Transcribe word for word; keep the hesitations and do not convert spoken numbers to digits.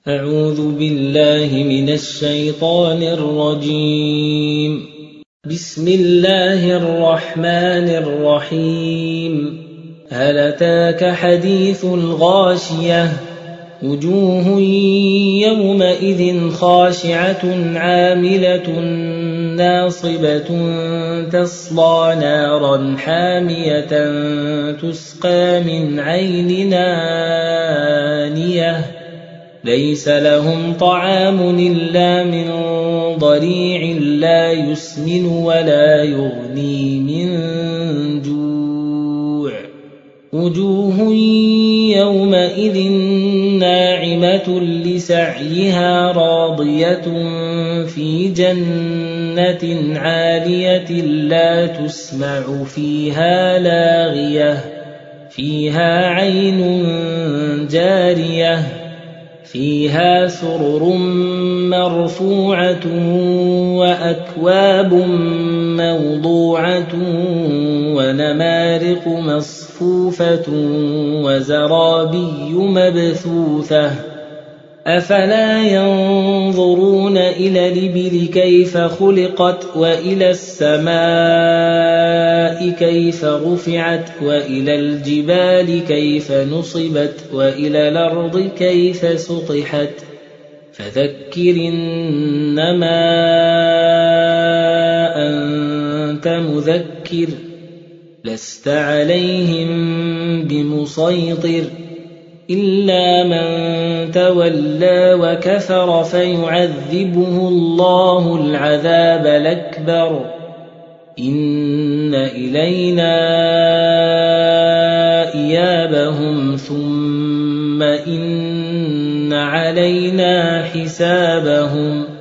أعوذ بالله من الشيطان الرجيم. بسم الله الرحمن الرحيم. هل أتاك حديث الغاشية؟ وجوه يومئذ خاشعة عاملة ناصبة تصلى نارا حامية تسقى من عين آنية ليس لهم طعام إلا من ضريع لا يسمن ولا يغني من جوع. وجوه يومئذ ناعمة لسعيها راضية في جنة عالية لا تسمع فيها لاغية فيها عين جارية فيها سرر مرفوعة وأكواب موضوعة ونمارق مصفوفة وزرابي مبثوثة أفلا ينظرون إلى الإبل كيف خلقت وإلى السماء كيف رفعت وإلى الجبال كيف نصبت وإلى الأرض كيف سطحت فذكر إنما أنت مذكر لست عليهم بمسيطر إلا من تولى وكفر فيعذبه الله العذاب الأكبر إن إلينا إيابهم ثم إن علينا حسابهم.